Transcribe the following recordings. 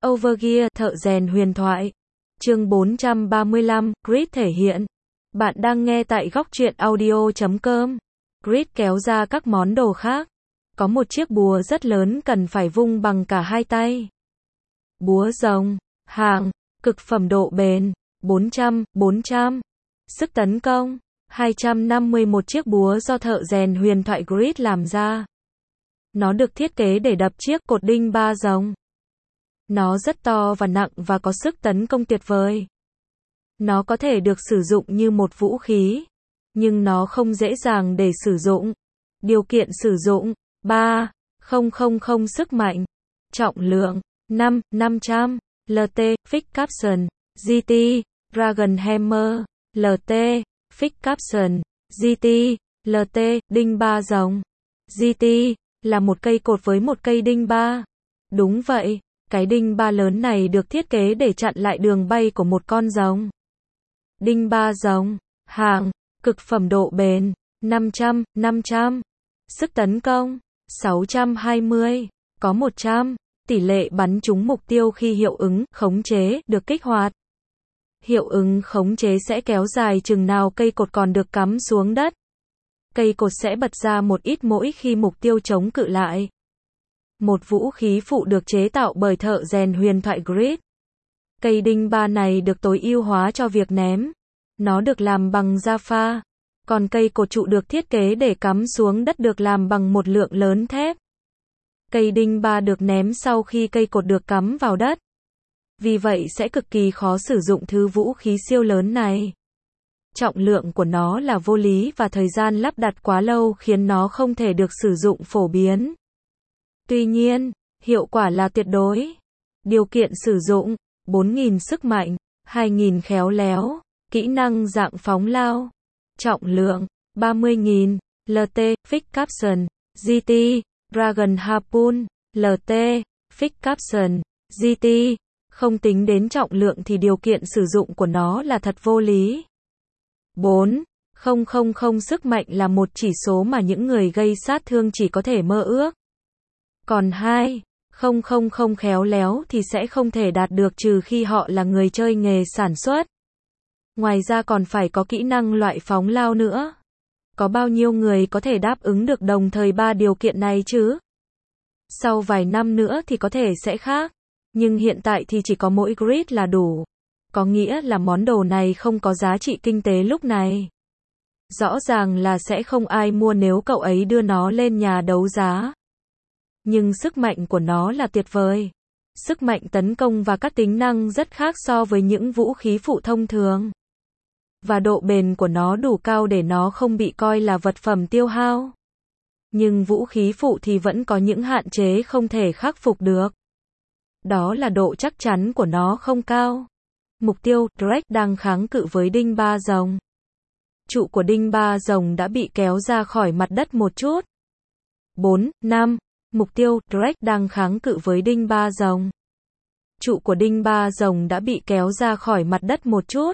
Overgear, thợ rèn huyền thoại. Chương 435, Grid thể hiện. Bạn đang nghe tại góc truyện audio.com. Grid kéo ra các món đồ khác. Có một chiếc búa rất lớn cần phải vung bằng cả hai tay. Búa rồng, hạng, cực phẩm độ bền, 400. Sức tấn công, 250. Một chiếc búa do thợ rèn huyền thoại Grid làm ra. Nó được thiết kế để đập chiếc cột đinh ba rồng. Nó rất to và nặng và có sức tấn công tuyệt vời. Nó có thể được sử dụng như một vũ khí, nhưng nó không dễ dàng để sử dụng. Điều kiện sử dụng: 3,000 sức mạnh, trọng lượng 500 LT, Fix Caption, GT, Dragon Hammer, LT, Fix Caption, GT, LT, đinh ba rồng. GT là một cây cột với một cây đinh ba. Đúng vậy, cái đinh ba lớn này được thiết kế để chặn lại đường bay của một con rồng. Đinh ba rồng, hạng, cực phẩm độ bền, 500. Sức tấn công, 620, có 100. Tỷ lệ bắn trúng mục tiêu khi hiệu ứng khống chế được kích hoạt. Hiệu ứng khống chế sẽ kéo dài chừng nào cây cột còn được cắm xuống đất. Cây cột sẽ bật ra một ít mỗi khi mục tiêu chống cự lại. Một vũ khí phụ được chế tạo bởi thợ rèn huyền thoại Grid. Cây đinh ba này được tối ưu hóa cho việc ném. Nó được làm bằng da pha. Còn cây cột trụ được thiết kế để cắm xuống đất được làm bằng một lượng lớn thép. Cây đinh ba được ném sau khi cây cột được cắm vào đất. Vì vậy sẽ cực kỳ khó sử dụng thứ vũ khí siêu lớn này. Trọng lượng của nó là vô lý và thời gian lắp đặt quá lâu khiến nó không thể được sử dụng phổ biến. Tuy nhiên, hiệu quả là tuyệt đối. Điều kiện sử dụng: 4.000 sức mạnh, 2.000 khéo léo, kỹ năng dạng phóng lao. Trọng lượng: 30.000 LT, Fix Caption, GT, Dragon Harpoon, LT, Fix Caption, GT. Không tính đến trọng lượng thì điều kiện sử dụng của nó là thật vô lý. 4,000 sức mạnh là một chỉ số mà những người gây sát thương chỉ có thể mơ ước. Còn 2,000 khéo léo thì sẽ không thể đạt được trừ khi họ là người chơi nghề sản xuất. Ngoài ra còn phải có kỹ năng loại phóng lao nữa. Có bao nhiêu người có thể đáp ứng được đồng thời ba điều kiện này chứ? Sau vài năm nữa thì có thể sẽ khác. Nhưng hiện tại thì chỉ có mỗi Grid là đủ. Có nghĩa là món đồ này không có giá trị kinh tế lúc này. Rõ ràng là sẽ không ai mua nếu cậu ấy đưa nó lên nhà đấu giá. Nhưng sức mạnh của nó là tuyệt vời. Sức mạnh tấn công và các tính năng rất khác so với những vũ khí phụ thông thường. Và độ bền của nó đủ cao để nó không bị coi là vật phẩm tiêu hao. Nhưng vũ khí phụ thì vẫn có những hạn chế không thể khắc phục được. Đó là độ chắc chắn của nó không cao. Mục tiêu, Drake đang kháng cự với đinh ba rồng. Trụ của đinh ba rồng đã bị kéo ra khỏi mặt đất một chút. 4,5. Mục tiêu, Drake đang kháng cự với đinh ba rồng. Trụ của đinh ba rồng đã bị kéo ra khỏi mặt đất một chút.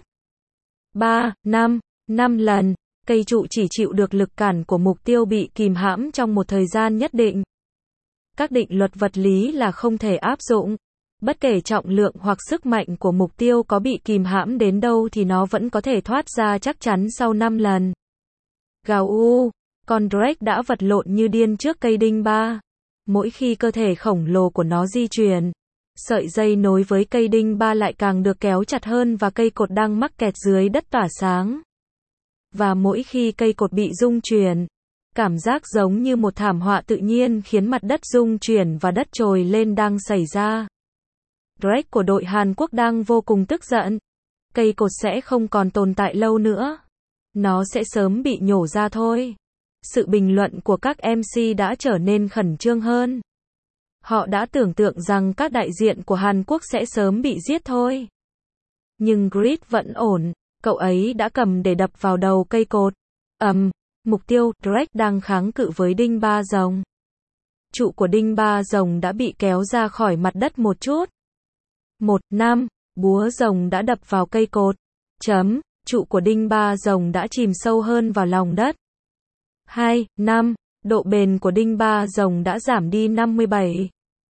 3,5 lần. Cây trụ chỉ chịu được lực cản của mục tiêu bị kìm hãm trong một thời gian nhất định. Các định luật vật lý là không thể áp dụng. Bất kể trọng lượng hoặc sức mạnh của mục tiêu có bị kìm hãm đến đâu thì nó vẫn có thể thoát ra chắc chắn sau 5 lần. Gào u, con Drake đã vật lộn như điên trước cây đinh ba. Mỗi khi cơ thể khổng lồ của nó di chuyển, sợi dây nối với cây đinh ba lại càng được kéo chặt hơn và cây cột đang mắc kẹt dưới đất tỏa sáng. Và mỗi khi cây cột bị rung chuyển, cảm giác giống như một thảm họa tự nhiên khiến mặt đất rung chuyển và đất trồi lên đang xảy ra. Drake của đội Hàn Quốc đang vô cùng tức giận. Cây cột sẽ không còn tồn tại lâu nữa. Nó sẽ sớm bị nhổ ra thôi. Sự bình luận của các MC đã trở nên khẩn trương hơn. Họ đã tưởng tượng rằng các đại diện của Hàn Quốc sẽ sớm bị giết thôi. Nhưng Grid vẫn ổn. Cậu ấy đã cầm để đập vào đầu cây cột. Mục tiêu, Drake đang kháng cự với đinh ba rồng. Trụ của đinh ba rồng đã bị kéo ra khỏi mặt đất một chút. 1,5. Búa rồng đã đập vào cây cột. Trụ của đinh ba rồng đã chìm sâu hơn vào lòng đất. 2,5. Độ bền của đinh ba rồng đã giảm đi 57.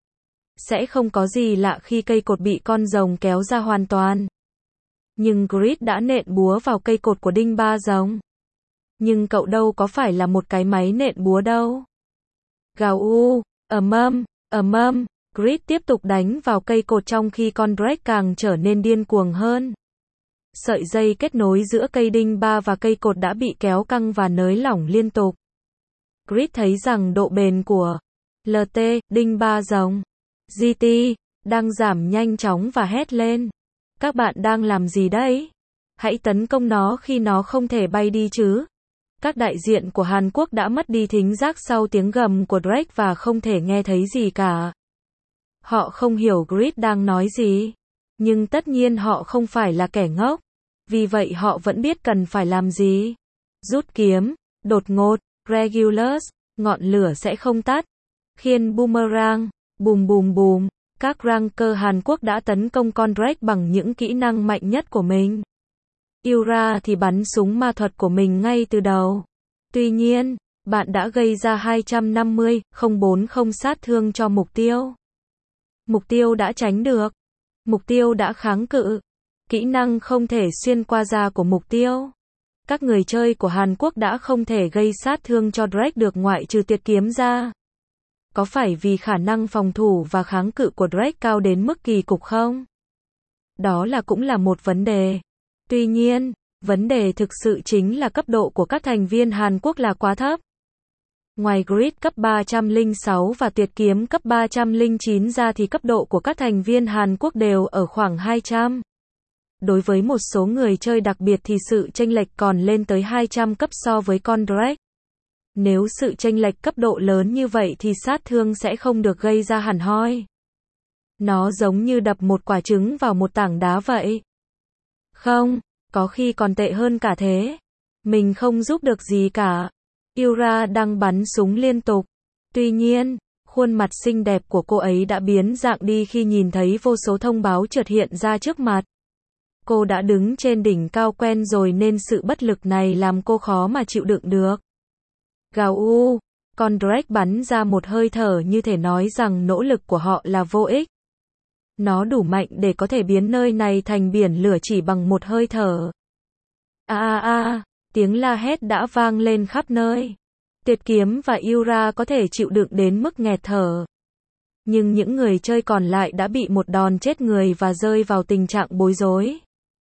Sẽ không có gì lạ khi cây cột bị con rồng kéo ra hoàn toàn. Nhưng Grid đã nện búa vào cây cột của đinh ba rồng. Nhưng cậu đâu có phải là một cái máy nện búa đâu. Gào u, ầm ầm, Grid tiếp tục đánh vào cây cột trong khi con Drake càng trở nên điên cuồng hơn. Sợi dây kết nối giữa cây đinh ba và cây cột đã bị kéo căng và nới lỏng liên tục. Grid thấy rằng độ bền của LT, đinh ba rồng, GT, đang giảm nhanh chóng và hét lên. Các bạn đang làm gì đấy? Hãy tấn công nó khi nó không thể bay đi chứ. Các đại diện của Hàn Quốc đã mất đi thính giác sau tiếng gầm của Drake và không thể nghe thấy gì cả. Họ không hiểu Grid đang nói gì. Nhưng tất nhiên họ không phải là kẻ ngốc. Vì vậy họ vẫn biết cần phải làm gì. Rút kiếm, đột ngột, Regulus, ngọn lửa sẽ không tắt. Khiên boomerang, bùm bùm bùm. Các ranker Hàn Quốc đã tấn công con Drake bằng những kỹ năng mạnh nhất của mình. Yura thì bắn súng ma thuật của mình ngay từ đầu. Tuy nhiên, bạn đã gây ra 250,040 sát thương cho mục tiêu. Mục tiêu đã tránh được. Mục tiêu đã kháng cự. Kỹ năng không thể xuyên qua da của mục tiêu. Các người chơi của Hàn Quốc đã không thể gây sát thương cho Drake được ngoại trừ tuyệt kiếm ra. Có phải vì khả năng phòng thủ và kháng cự của Drake cao đến mức kỳ cục không? Đó cũng là một vấn đề. Tuy nhiên, vấn đề thực sự chính là cấp độ của các thành viên Hàn Quốc là quá thấp. Ngoài Grid cấp 306 và tuyệt kiếm cấp 309 ra thì cấp độ của các thành viên Hàn Quốc đều ở khoảng 200. Đối với một số người chơi đặc biệt thì sự chênh lệch còn lên tới 200 cấp so với con Drake. Nếu sự chênh lệch cấp độ lớn như vậy thì sát thương sẽ không được gây ra hẳn hoi. Nó giống như đập một quả trứng vào một tảng đá vậy. Không, có khi còn tệ hơn cả thế. Mình không giúp được gì cả. Yura đang bắn súng liên tục. Tuy nhiên, khuôn mặt xinh đẹp của cô ấy đã biến dạng đi khi nhìn thấy vô số thông báo chợt hiện ra trước mặt. Cô đã đứng trên đỉnh cao quen rồi nên sự bất lực này làm cô khó mà chịu đựng được. Gào u, con Drake bắn ra một hơi thở như thể nói rằng nỗ lực của họ là vô ích. Nó đủ mạnh để có thể biến nơi này thành biển lửa chỉ bằng một hơi thở. Tiếng la hét đã vang lên khắp nơi. Tuyệt kiếm và Yura có thể chịu đựng đến mức nghẹt thở. Nhưng những người chơi còn lại đã bị một đòn chết người và rơi vào tình trạng bối rối.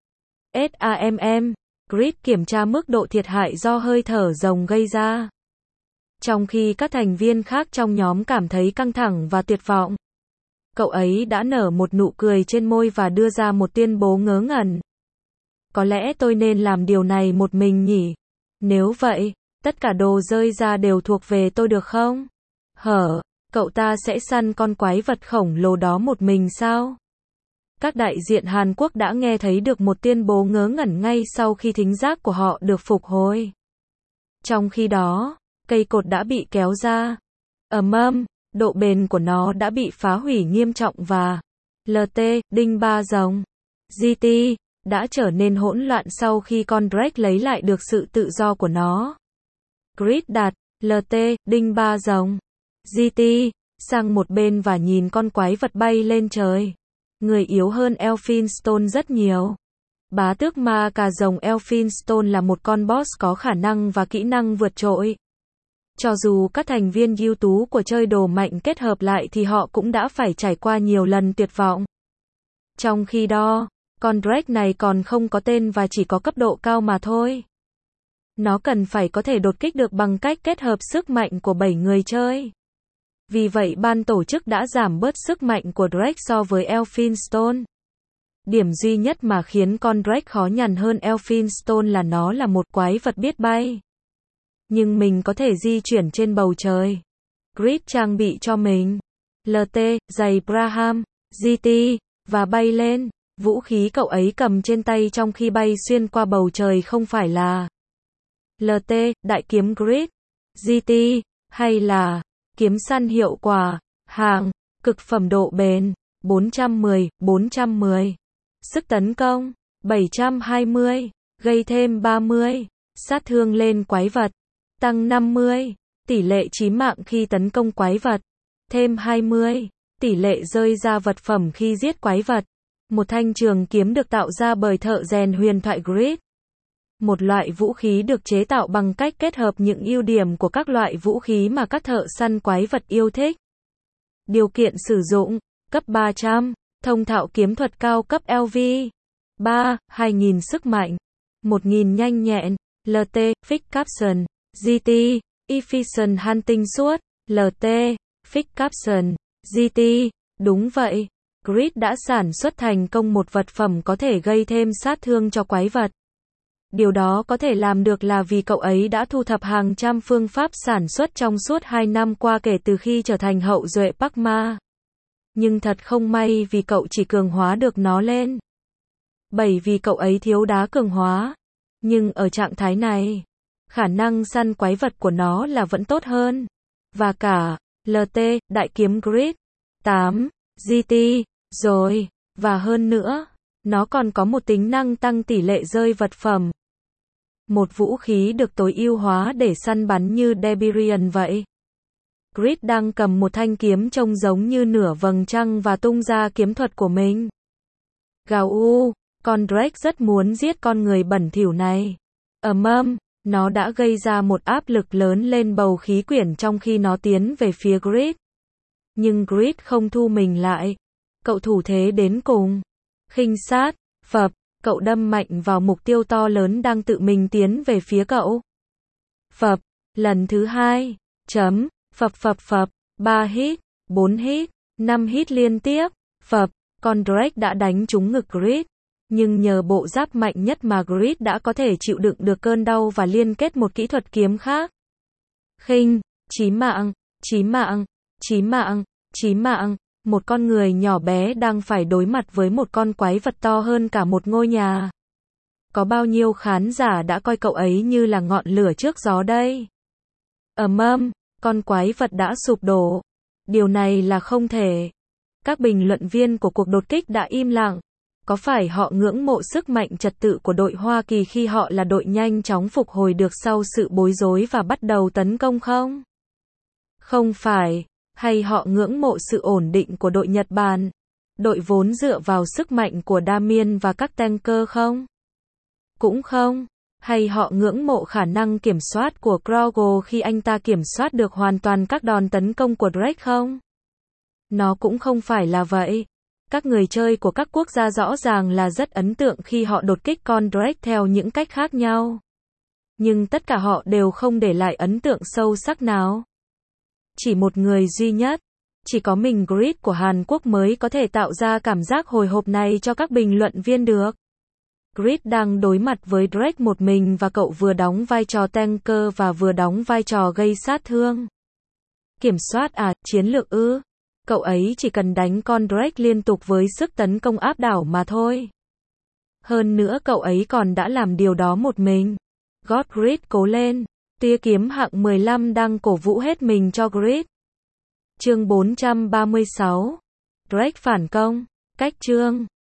Grid kiểm tra mức độ thiệt hại do hơi thở rồng gây ra. Trong khi các thành viên khác trong nhóm cảm thấy căng thẳng và tuyệt vọng, cậu ấy đã nở một nụ cười trên môi và đưa ra một tuyên bố ngớ ngẩn. Có lẽ tôi nên làm điều này một mình nhỉ? Nếu vậy, tất cả đồ rơi ra đều thuộc về tôi được không? Cậu ta sẽ săn con quái vật khổng lồ đó một mình sao? Các đại diện Hàn Quốc đã nghe thấy được một tuyên bố ngớ ngẩn ngay sau khi thính giác của họ được phục hồi. Trong khi đó, cây cột đã bị kéo ra. Độ bền của nó đã bị phá hủy nghiêm trọng và LT, đinh ba rồng, GT, đã trở nên hỗn loạn sau khi con Drake lấy lại được sự tự do của nó. Grid đặt LT, đinh ba rồng, GT, sang một bên và nhìn con quái vật bay lên trời. Người yếu hơn Elphinstone rất nhiều. Bá tước ma cà rồng Elphinstone là một con boss có khả năng và kỹ năng vượt trội. Cho dù các thành viên ưu tú của chơi đồ mạnh kết hợp lại thì họ cũng đã phải trải qua nhiều lần tuyệt vọng. Trong khi đó, con Drake này còn không có tên và chỉ có cấp độ cao mà thôi. Nó cần phải có thể đột kích được bằng cách kết hợp sức mạnh của 7 người chơi. Vì vậy ban tổ chức đã giảm bớt sức mạnh của Drake so với Elphinstone. Điểm duy nhất mà khiến con Drake khó nhằn hơn Elphinstone là nó là một quái vật biết bay. Nhưng mình có thể di chuyển trên bầu trời. Grid trang bị cho mình LT, giày Braham, GT, và bay lên. Vũ khí cậu ấy cầm trên tay trong khi bay xuyên qua bầu trời không phải là LT, đại kiếm Grid, GT, hay là kiếm săn hiệu quả, hàng, cực phẩm độ bền, 410, sức tấn công, 720, gây thêm 30, sát thương lên quái vật, tăng 50, tỷ lệ chí mạng khi tấn công quái vật, thêm 20, Tỷ lệ rơi ra vật phẩm khi giết quái vật. Một thanh trường kiếm được tạo ra bởi thợ rèn huyền thoại Grid. Một loại vũ khí được chế tạo bằng cách kết hợp những ưu điểm của các loại vũ khí mà các thợ săn quái vật yêu thích. Điều kiện sử dụng, cấp 300, thông thạo kiếm thuật cao cấp LV. 3, 2000 sức mạnh. 1000 nhanh nhẹn, LT, Fix Caption, GT, Efficient Hunting Sword, LT, Fix Caption, GT, đúng vậy. Grid đã sản xuất thành công một vật phẩm có thể gây thêm sát thương cho quái vật. Điều đó có thể làm được là vì cậu ấy đã thu thập hàng trăm phương pháp sản xuất trong suốt 2 năm qua kể từ khi trở thành hậu duệ Parkma. Nhưng thật không may vì cậu chỉ cường hóa được nó lên. Bởi vì cậu ấy thiếu đá cường hóa. Nhưng ở trạng thái này, khả năng săn quái vật của nó là vẫn tốt hơn. Và cả, LT, đại kiếm Grid, 8, GT, rồi, và hơn nữa, nó còn có một tính năng tăng tỷ lệ rơi vật phẩm. Một vũ khí được tối ưu hóa để săn bắn như Debirian vậy. Grid đang cầm một thanh kiếm trông giống như nửa vầng trăng và tung ra kiếm thuật của mình. Gào u, con Drake rất muốn giết con người bẩn thỉu này. Nó đã gây ra một áp lực lớn lên bầu khí quyển trong khi nó tiến về phía Grid. Nhưng Grid không thu mình lại. Cậu thủ thế đến cùng. Khinh sát, phập, cậu đâm mạnh vào mục tiêu to lớn đang tự mình tiến về phía cậu. Phập, lần thứ 2, phập phập phập, 3 hit, 4 hit, 5 hit liên tiếp, phập, con Drake đã đánh trúng ngực Grid. Nhưng nhờ bộ giáp mạnh nhất mà Grid đã có thể chịu đựng được cơn đau và liên kết một kỹ thuật kiếm khác. Khinh, chí mạng, chí mạng, chí mạng, chí mạng. Một con người nhỏ bé đang phải đối mặt với một con quái vật to hơn cả một ngôi nhà. Có bao nhiêu khán giả đã coi cậu ấy như là ngọn lửa trước gió đây? Con quái vật đã sụp đổ. Điều này là không thể. Các bình luận viên của cuộc đột kích đã im lặng. Có phải họ ngưỡng mộ sức mạnh trật tự của đội Hoa Kỳ khi họ là đội nhanh chóng phục hồi được sau sự bối rối và bắt đầu tấn công không? Không phải. Hay họ ngưỡng mộ sự ổn định của đội Nhật Bản? Đội vốn dựa vào sức mạnh của Damien và các tanker không? Cũng không. Hay họ ngưỡng mộ khả năng kiểm soát của Krogo khi anh ta kiểm soát được hoàn toàn các đòn tấn công của Drake không? Nó cũng không phải là vậy. Các người chơi của các quốc gia rõ ràng là rất ấn tượng khi họ đột kích con Drake theo những cách khác nhau. Nhưng tất cả họ đều không để lại ấn tượng sâu sắc nào. Chỉ một người duy nhất, chỉ có mình Grid của Hàn Quốc mới có thể tạo ra cảm giác hồi hộp này cho các bình luận viên được. Grid đang đối mặt với Drake một mình và cậu vừa đóng vai trò tanker và vừa đóng vai trò gây sát thương. Kiểm soát chiến lược ư? Cậu ấy chỉ cần đánh con Drake liên tục với sức tấn công áp đảo mà thôi. Hơn nữa cậu ấy còn đã làm điều đó một mình. God Grid cố lên. Tia kiếm hạng 15 đang cổ vũ hết mình cho Grid. Chương 436. Drake phản công. Cách chương